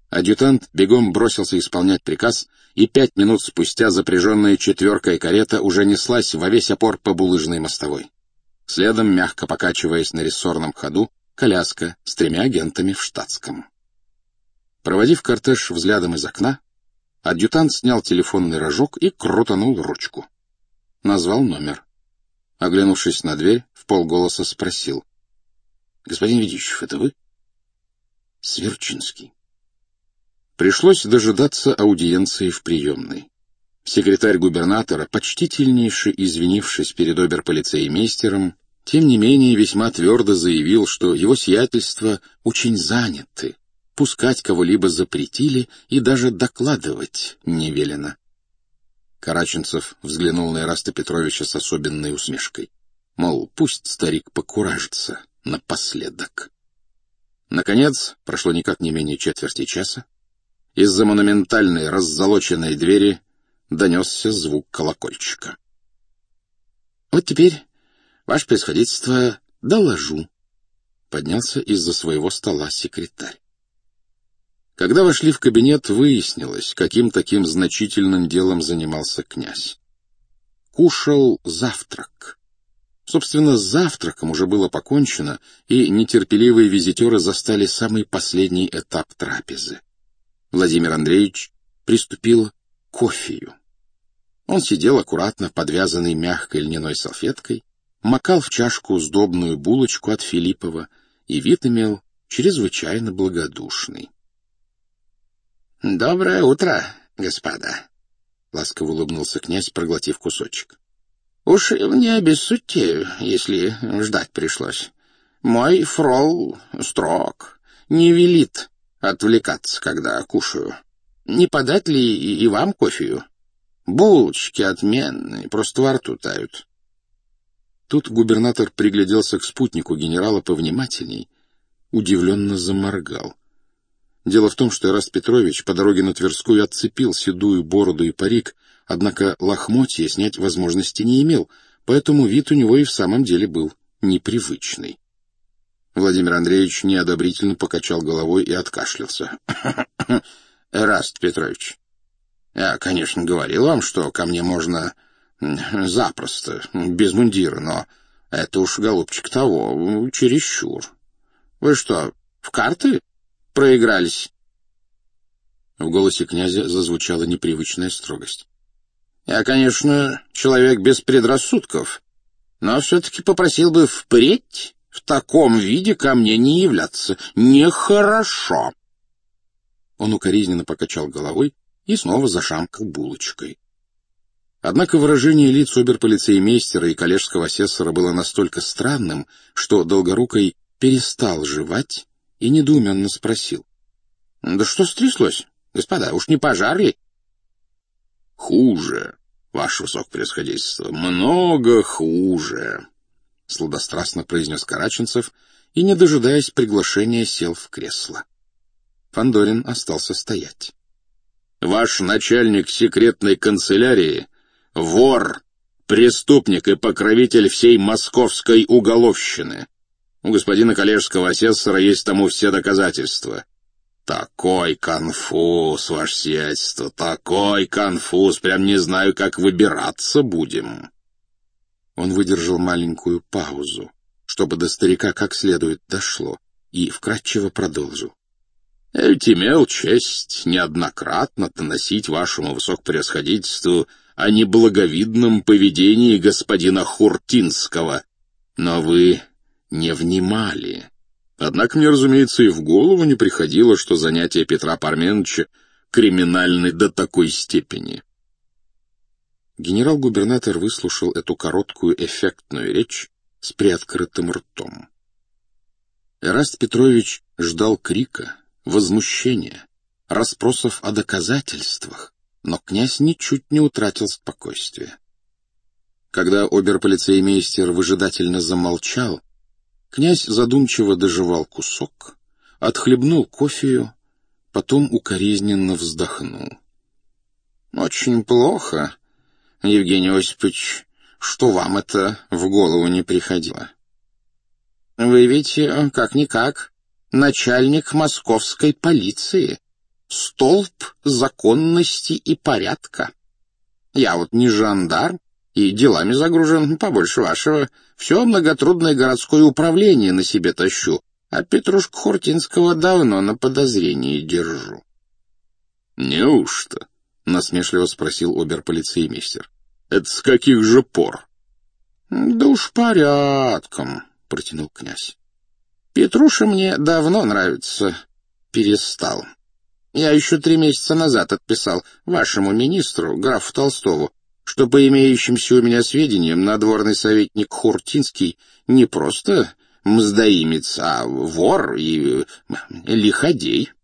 Адъютант бегом бросился исполнять приказ, и 5 минут спустя запряженная 4-й карета уже неслась во весь опор по булыжной мостовой. Следом, мягко покачиваясь на рессорном ходу, коляска с 3 агентами в штатском. Проводив кортеж взглядом из окна, адъютант снял телефонный рожок и крутанул ручку. Назвал номер. Оглянувшись на дверь, вполголоса спросил: «Господин Ведищев, это вы?» «Сверчинский». Пришлось дожидаться аудиенции в приемной. Секретарь губернатора, почтительнейше извинившись перед оберполицеймейстером, тем не менее весьма твердо заявил, что его сиятельство очень заняты, пускать кого-либо запретили и даже докладывать не велено. Караченцев взглянул на Эраста Петровича с особенной усмешкой. Мол, пусть старик покуражится напоследок. Наконец, прошло никак не менее четверти часа, из-за монументальной раззолоченной двери донесся звук колокольчика. «Вот теперь, ваше превосходительство, доложу», — поднялся из-за своего стола секретарь. Когда вошли в кабинет, выяснилось, каким таким значительным делом занимался князь. Кушал завтрак. Собственно, с завтраком уже было покончено, и нетерпеливые визитеры застали самый последний этап трапезы. Владимир Андреевич приступил к кофею. Он сидел аккуратно подвязанный мягкой льняной салфеткой, макал в чашку сдобную булочку от Филиппова и вид имел чрезвычайно благодушный. — Доброе утро, господа! — ласково улыбнулся князь, проглотив кусочек. — Уж не обессудьте, если ждать пришлось. Мой фрол строг, не велит отвлекаться, когда кушаю. Не подать ли и вам кофею? Булочки отменные, просто во рту тают. Тут губернатор пригляделся к спутнику генерала повнимательней, удивленно заморгал. Дело в том, что Эраст Петрович по дороге на Тверскую отцепил седую бороду и парик, однако лохмотья снять возможности не имел, поэтому вид у него и в самом деле был непривычный. Владимир Андреевич неодобрительно покачал головой и откашлялся. — Эраст Петрович, я, конечно, говорил вам, что ко мне можно запросто, без мундира, но это уж, голубчик, того, чересчур. Вы что, в карты проигрались? В голосе князя зазвучала непривычная строгость. — Я, конечно, человек без предрассудков, но все-таки попросил бы впредь в таком виде ко мне не являться. Нехорошо. Он укоризненно покачал головой и снова зашамкал булочкой. Однако выражение лиц оберполицеймейстера и коллежского асессора было настолько странным, что Долгорукой перестал жевать и недоуменно спросил: — Да что стряслось, господа, уж не пожар ли? — Хуже, ваше высокопревосходительство, много хуже, — сладострастно произнес Караченцев и, не дожидаясь приглашения, сел в кресло. Фандорин остался стоять. — Ваш начальник секретной канцелярии — вор, преступник и покровитель всей московской уголовщины. У господина коллежского асессора есть тому все доказательства. Такой конфуз, ваше сиятельство, такой конфуз, прям не знаю, как выбираться будем. Он выдержал маленькую паузу, чтобы до старика как следует дошло, и вкратчиво продолжил. Я ведь имел честь неоднократно доносить вашему высокопревосходительству о неблаговидном поведении господина Хуртинского, но вы не внимали. Однако мне, разумеется, и в голову не приходило, что занятия Петра Парменовича криминальны до такой степени. Генерал-губернатор выслушал эту короткую эффектную речь с приоткрытым ртом. Эраст Петрович ждал крика, возмущения, расспросов о доказательствах, но князь ничуть не утратил спокойствия. Когда оберполицеймейстер выжидательно замолчал, князь задумчиво дожевал кусок, отхлебнул кофею, потом укоризненно вздохнул. — Очень плохо, Евгений Осипович, что вам это в голову не приходило. Вы ведь, как-никак, начальник московской полиции. столб законности и порядка. Я вот не жандарм и делами загружен побольше вашего. Все многотрудное городское управление на себе тащу, а Петрушку Хуртинского давно на подозрении держу». «Неужто?» — насмешливо спросил оберполицеймейстер. «Это с каких же пор?» «Да уж порядком», — протянул князь. «Петруша мне давно нравится, перестал. Я еще 3 месяца назад отписал вашему министру, графу Толстову, что по имеющимся у меня сведениям надворный советник Хуртинский не просто мздоимец, а вор и лиходей.